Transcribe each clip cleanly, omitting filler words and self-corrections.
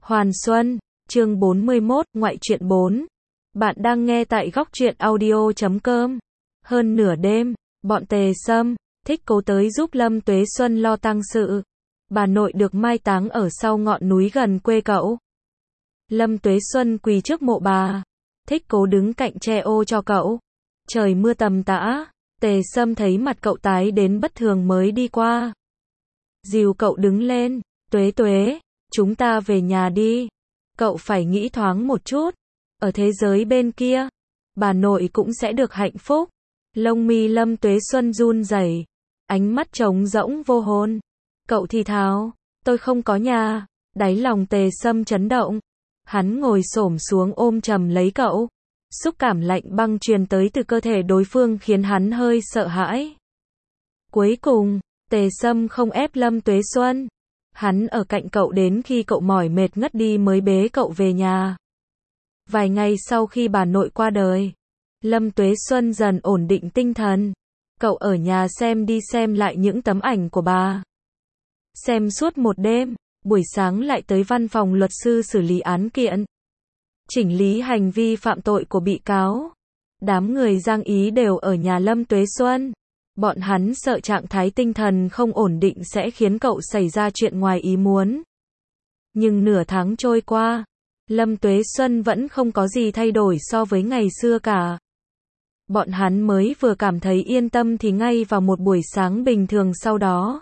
Hoàn Xuân, chương 41, ngoại truyện 4. Bạn đang nghe tại góc truyện audio.com. Hơn nửa đêm, bọn Tề Sâm, Thích Cố tới giúp Lâm Tuế Xuân lo tang sự. Bà nội được mai táng ở sau ngọn núi gần quê cậu. Lâm Tuế Xuân quỳ trước mộ bà. Thích Cố đứng cạnh che ô cho cậu. Trời mưa tầm tã, Tề Sâm thấy mặt cậu tái đến bất thường mới đi qua. Dìu cậu đứng lên, Tuế Tuế, chúng ta về nhà đi. Cậu phải nghĩ thoáng một chút. Ở thế giới bên kia, bà nội cũng sẽ được hạnh phúc. Lông mi Lâm Tuế Xuân run rẩy, ánh mắt trống rỗng vô hồn. Cậu thì thào, tôi không có nhà. Đáy lòng Tề Sâm chấn động. Hắn ngồi xổm xuống ôm chầm lấy cậu. Xúc cảm lạnh băng truyền tới từ cơ thể đối phương khiến hắn hơi sợ hãi. Cuối cùng, Tề Sâm không ép Lâm Tuế Xuân. Hắn ở cạnh cậu đến khi cậu mỏi mệt ngất đi mới bế cậu về nhà. Vài ngày sau khi bà nội qua đời, Lâm Tuế Xuân dần ổn định tinh thần. Cậu ở nhà xem đi xem lại những tấm ảnh của bà. Xem suốt một đêm, buổi sáng lại tới văn phòng luật sư xử lý án kiện. Chỉnh lý hành vi phạm tội của bị cáo. Đám người Giang Ý đều ở nhà Lâm Tuế Xuân. Bọn hắn sợ trạng thái tinh thần không ổn định sẽ khiến cậu xảy ra chuyện ngoài ý muốn. Nhưng nửa tháng trôi qua, Lâm Tuế Xuân vẫn không có gì thay đổi so với ngày xưa cả. Bọn hắn mới vừa cảm thấy yên tâm thì ngay vào một buổi sáng bình thường sau đó.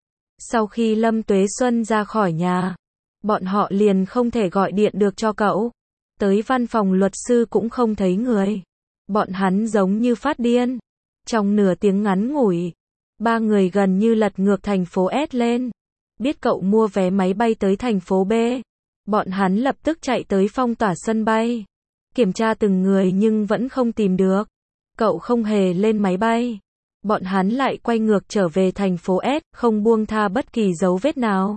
Sau khi Lâm Tuế Xuân ra khỏi nhà, bọn họ liền không thể gọi điện được cho cậu. Tới văn phòng luật sư cũng không thấy người. Bọn hắn giống như phát điên. Trong nửa tiếng ngắn ngủi, ba người gần như lật ngược thành phố S lên. Biết cậu mua vé máy bay tới thành phố B, bọn hắn lập tức chạy tới phong tỏa sân bay. Kiểm tra từng người nhưng vẫn không tìm được. Cậu không hề lên máy bay. Bọn hắn lại quay ngược trở về thành phố S, không buông tha bất kỳ dấu vết nào.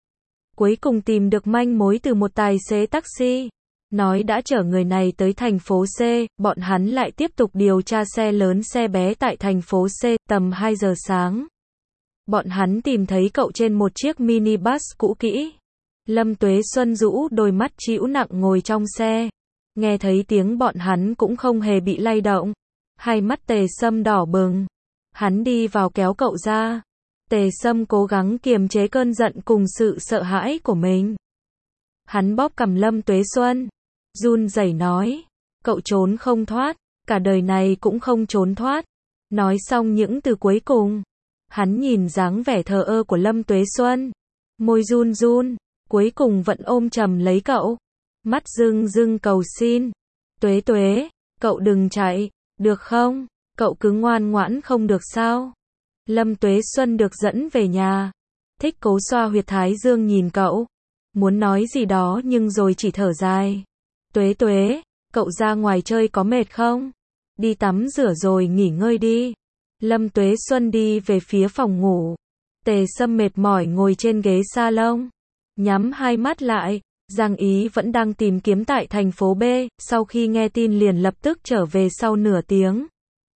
Cuối cùng tìm được manh mối từ một tài xế taxi. Nói đã chở người này tới thành phố C, bọn hắn lại tiếp tục điều tra xe lớn xe bé tại thành phố C, tầm 2 giờ sáng. Bọn hắn tìm thấy cậu trên một chiếc minibus cũ kỹ. Lâm Tuế Xuân rũ đôi mắt trĩu nặng ngồi trong xe. Nghe thấy tiếng bọn hắn cũng không hề bị lay động. Hai mắt Tề Sâm đỏ bừng. Hắn đi vào kéo cậu ra. Tề Sâm cố gắng kiềm chế cơn giận cùng sự sợ hãi của mình. Hắn bóp cằm Lâm Tuế Xuân, run rẩy nói, cậu trốn không thoát, cả đời này cũng không trốn thoát. Nói xong những từ cuối cùng, hắn nhìn dáng vẻ thờ ơ của Lâm Tuế Xuân, môi run run, cuối cùng vẫn ôm chầm lấy cậu, mắt rưng rưng cầu xin, Tuế Tuế, cậu đừng chạy, được không? Cậu cứ ngoan ngoãn không được sao? Lâm Tuế Xuân được dẫn về nhà. Thích Cố xoa huyệt thái dương nhìn cậu, muốn nói gì đó nhưng rồi chỉ thở dài. Tuế Tuế, cậu ra ngoài chơi có mệt không? Đi tắm rửa rồi nghỉ ngơi đi. Lâm Tuế Xuân đi về phía phòng ngủ. Tề Sâm mệt mỏi ngồi trên ghế salon, nhắm hai mắt lại. Giang Ý vẫn đang tìm kiếm tại thành phố B, sau khi nghe tin liền lập tức trở về sau nửa tiếng.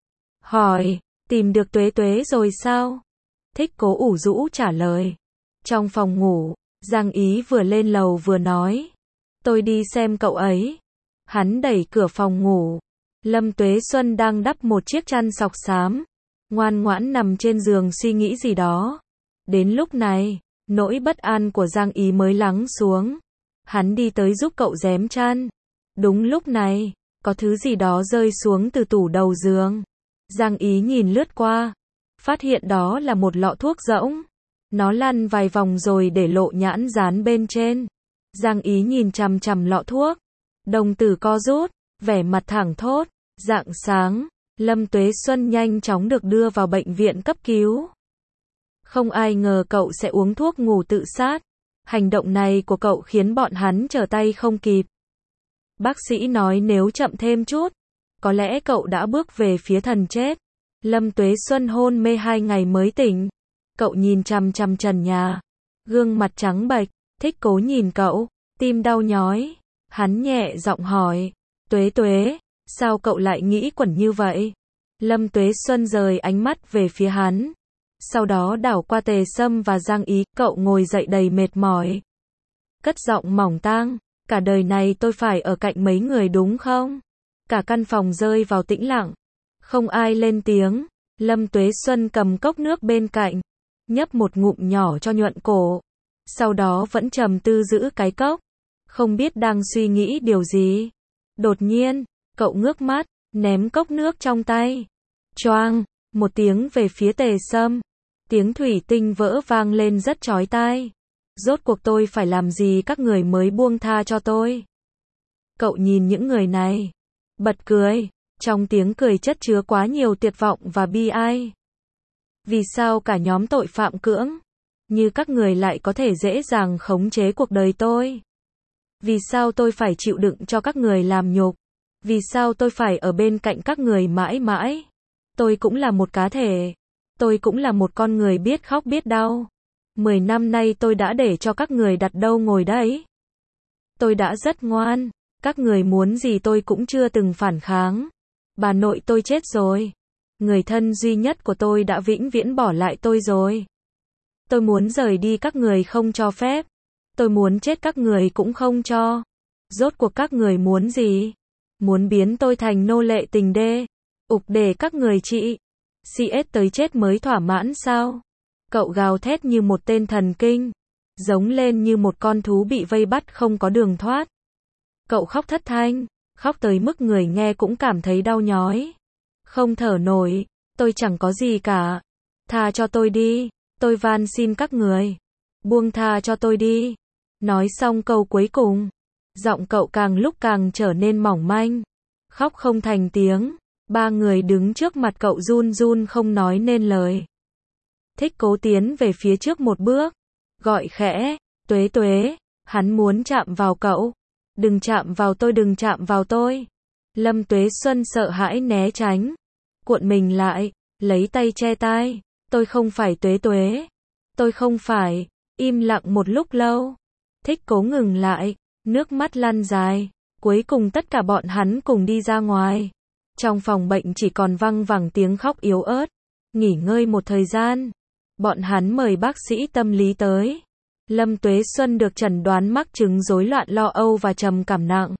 Hỏi, tìm được Tuế Tuế rồi sao? Thích Cố ủ rũ trả lời. Trong phòng ngủ, Giang Ý vừa lên lầu vừa nói, tôi đi xem cậu ấy. Hắn đẩy cửa phòng ngủ. Lâm Tuế Xuân đang đắp một chiếc chăn sọc xám, ngoan ngoãn nằm trên giường suy nghĩ gì đó. Đến lúc này, nỗi bất an của Giang Ý mới lắng xuống. Hắn đi tới giúp cậu rém chăn. Đúng lúc này, có thứ gì đó rơi xuống từ tủ đầu giường. Giang Ý nhìn lướt qua, phát hiện đó là một lọ thuốc rỗng. Nó lăn vài vòng rồi để lộ nhãn dán bên trên. Giang Ý nhìn chằm chằm lọ thuốc, đồng tử co rút, vẻ mặt thẳng thốt. Rạng sáng, Lâm Tuế Xuân nhanh chóng được đưa vào bệnh viện cấp cứu. Không ai ngờ cậu sẽ uống thuốc ngủ tự sát. Hành động này của cậu khiến bọn hắn trở tay không kịp. Bác sĩ nói nếu chậm thêm chút, có lẽ cậu đã bước về phía thần chết. Lâm Tuế Xuân hôn mê 2 ngày mới tỉnh. Cậu nhìn chằm chằm trần nhà, gương mặt trắng bệch. Thích Cố nhìn cậu, tim đau nhói. Hắn nhẹ giọng hỏi, Tuế Tuế, sao cậu lại nghĩ quẩn như vậy? Lâm Tuế Xuân rời ánh mắt về phía hắn. Sau đó đảo qua Tề Sâm và Giang Ý, cậu ngồi dậy đầy mệt mỏi. cất giọng mỏng tang. Cả đời này tôi phải ở cạnh mấy người đúng không? Cả căn phòng rơi vào tĩnh lặng. Không ai lên tiếng. Lâm Tuế Xuân cầm cốc nước bên cạnh, nhấp một ngụm nhỏ cho nhuận cổ. Sau đó vẫn trầm tư giữ cái cốc, không biết đang suy nghĩ điều gì. Đột nhiên, cậu ngước mắt, ném cốc nước trong tay. Choang, một tiếng về phía Tề Sâm. Tiếng thủy tinh vỡ vang lên rất chói tai. Rốt cuộc tôi phải làm gì các người mới buông tha cho tôi? Cậu nhìn những người này, bật cười. Trong tiếng cười chất chứa quá nhiều tuyệt vọng và bi ai. Vì sao cả nhóm tội phạm cưỡng như các người lại có thể dễ dàng khống chế cuộc đời tôi? Vì sao tôi phải chịu đựng cho các người làm nhục? Vì sao tôi phải ở bên cạnh các người mãi mãi? Tôi cũng là một cá thể. Tôi cũng là một con người biết khóc biết đau. 10 năm nay tôi đã để cho các người đặt đâu ngồi đấy. Tôi đã rất ngoan. Các người muốn gì tôi cũng chưa từng phản kháng. Bà nội tôi chết rồi. Người thân duy nhất của tôi đã vĩnh viễn bỏ lại tôi rồi. Tôi muốn rời đi các người không cho phép. Tôi muốn chết các người cũng không cho. Rốt cuộc các người muốn gì? Muốn biến tôi thành nô lệ tình đê. Ục để các người trị. CS tới chết mới thỏa mãn sao? Cậu gào thét như một tên thần kinh. Giống lên như một con thú bị vây bắt không có đường thoát. Cậu khóc thất thanh. Khóc tới mức người nghe cũng cảm thấy đau nhói. Không thở nổi. Tôi chẳng có gì cả. Tha cho tôi đi. Tôi van xin các người. Buông tha cho tôi đi. Nói xong câu cuối cùng. Giọng cậu càng lúc càng trở nên mỏng manh. Khóc không thành tiếng. Ba người đứng trước mặt cậu run run không nói nên lời. Thích Cố tiến về phía trước một bước. Gọi khẽ. Tuế Tuế. Hắn muốn chạm vào cậu. Đừng chạm vào tôi, đừng chạm vào tôi. Lâm Tuế Xuân sợ hãi né tránh. Cuộn mình lại. Lấy tay che tai. Tôi không phải Tuế Tuế. Tôi không phải. Im lặng một lúc lâu. Thích Cố ngừng lại. Nước mắt lăn dài. Cuối cùng tất cả bọn hắn cùng đi ra ngoài. Trong phòng bệnh chỉ còn văng vẳng tiếng khóc yếu ớt. Nghỉ ngơi một thời gian. Bọn hắn mời bác sĩ tâm lý tới. Lâm Tuế Xuân được chẩn đoán mắc chứng rối loạn lo âu và trầm cảm nặng.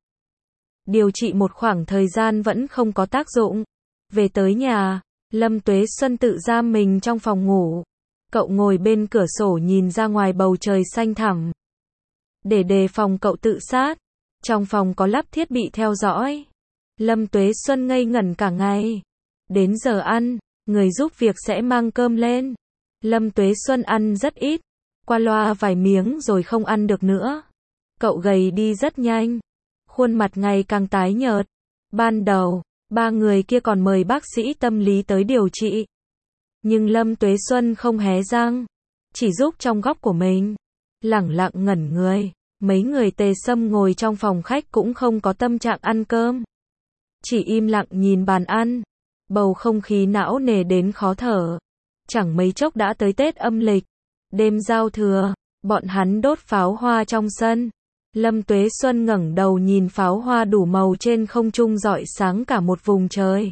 Điều trị một khoảng thời gian vẫn không có tác dụng. Về tới nhà, Lâm Tuế Xuân tự giam mình trong phòng ngủ. Cậu ngồi bên cửa sổ nhìn ra ngoài bầu trời xanh thẳm. Để đề phòng cậu tự sát, trong phòng có lắp thiết bị theo dõi. Lâm Tuế Xuân ngây ngẩn cả ngày. Đến giờ ăn, người giúp việc sẽ mang cơm lên. Lâm Tuế Xuân ăn rất ít, qua loa vài miếng rồi không ăn được nữa. Cậu gầy đi rất nhanh, khuôn mặt ngày càng tái nhợt. Ban đầu, ba người kia còn mời bác sĩ tâm lý tới điều trị. Nhưng Lâm Tuế Xuân không hé răng, chỉ giúp trong góc của mình, lẳng lặng ngẩn người. Mấy người Tề Sâm ngồi trong phòng khách cũng không có tâm trạng ăn cơm, chỉ im lặng nhìn bàn ăn. Bầu không khí não nề đến khó thở. Chẳng mấy chốc đã tới Tết âm lịch. Đêm giao thừa, bọn hắn đốt pháo hoa trong sân. Lâm Tuế Xuân ngẩng đầu nhìn pháo hoa đủ màu trên không trung rọi sáng cả một vùng trời.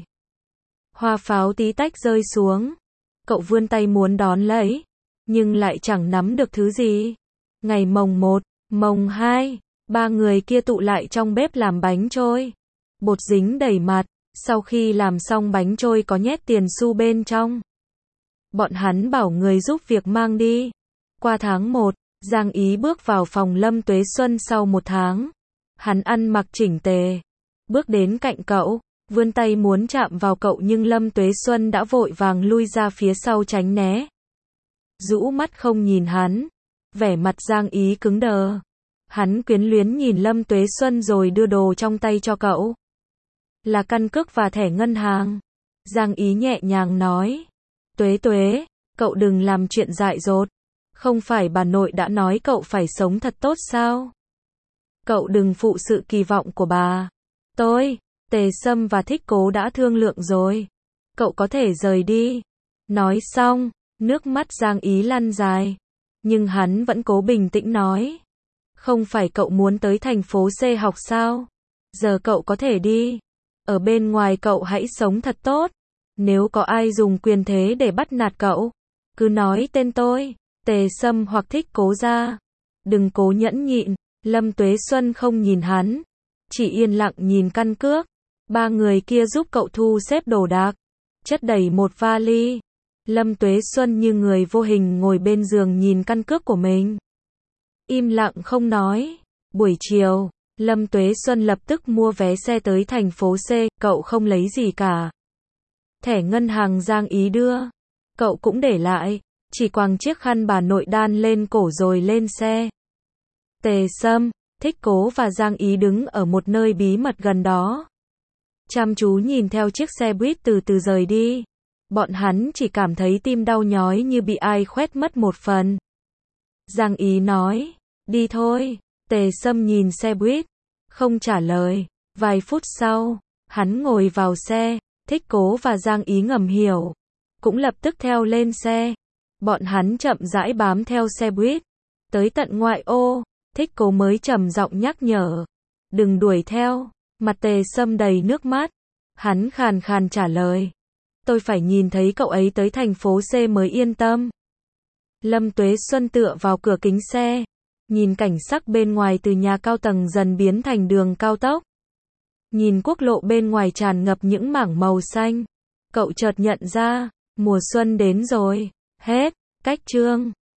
Hoa pháo tí tách rơi xuống. Cậu vươn tay muốn đón lấy, nhưng lại chẳng nắm được thứ gì. Ngày mồng 1, mồng 2, ba người kia tụ lại trong bếp làm bánh trôi. Bột dính đầy mặt, sau khi làm xong bánh trôi có nhét tiền xu bên trong. Bọn hắn bảo người giúp việc mang đi. Qua tháng 1, Giang Ý bước vào phòng Lâm Tuế Xuân sau 1 tháng. Hắn ăn mặc chỉnh tề, bước đến cạnh cậu, vươn tay muốn chạm vào cậu nhưng Lâm Tuế Xuân đã vội vàng lui ra phía sau tránh né. Rũ mắt không nhìn hắn, vẻ mặt Giang Ý cứng đờ. Hắn quyến luyến nhìn Lâm Tuế Xuân rồi đưa đồ trong tay cho cậu. Là căn cước và thẻ ngân hàng. Giang Ý nhẹ nhàng nói. Tuế Tuế, cậu đừng làm chuyện dại dột. Không phải bà nội đã nói cậu phải sống thật tốt sao? Cậu đừng phụ sự kỳ vọng của bà. Tôi, Tề Sâm và Thích Cố đã thương lượng rồi. Cậu có thể rời đi. Nói xong, nước mắt Giang Ý lăn dài. Nhưng hắn vẫn cố bình tĩnh nói. Không phải cậu muốn tới thành phố C học sao? Giờ cậu có thể đi. Ở bên ngoài cậu hãy sống thật tốt. Nếu có ai dùng quyền thế để bắt nạt cậu, cứ nói tên tôi, Tề Sâm hoặc Thích Cố ra. Đừng cố nhẫn nhịn. Lâm Tuế Xuân không nhìn hắn, chỉ yên lặng nhìn căn cước. Ba người kia giúp cậu thu xếp đồ đạc, chất đầy một vali. Lâm Tuế Xuân như người vô hình ngồi bên giường nhìn căn cước của mình. Im lặng không nói. Buổi chiều, Lâm Tuế Xuân lập tức mua vé xe tới thành phố C, cậu không lấy gì cả. Thẻ ngân hàng Giang Ý đưa, cậu cũng để lại, chỉ quàng chiếc khăn bà nội đan lên cổ rồi lên xe. Tề Sâm, Thích Cố và Giang Ý đứng ở một nơi bí mật gần đó, chăm chú nhìn theo chiếc xe buýt từ từ rời đi. Bọn hắn chỉ cảm thấy tim đau nhói như bị ai khoét mất một phần. Giang Ý nói, đi thôi. Tề Sâm nhìn xe buýt, không trả lời. Vài phút sau, hắn ngồi vào xe. Thích Cố và Giang Ý ngầm hiểu, cũng lập tức theo lên xe. Bọn hắn chậm rãi bám theo xe buýt, tới tận ngoại ô. Thích Cố mới trầm giọng nhắc nhở, đừng đuổi theo. Mặt Tề Sâm đầy nước mắt, hắn khàn khàn trả lời, tôi phải nhìn thấy cậu ấy tới thành phố C mới yên tâm. Lâm Tuế Xuân tựa vào cửa kính xe, nhìn cảnh sắc bên ngoài từ nhà cao tầng dần biến thành đường cao tốc. Nhìn quốc lộ bên ngoài tràn ngập những mảng màu xanh, cậu chợt nhận ra, mùa xuân đến rồi. Hết, cách chương.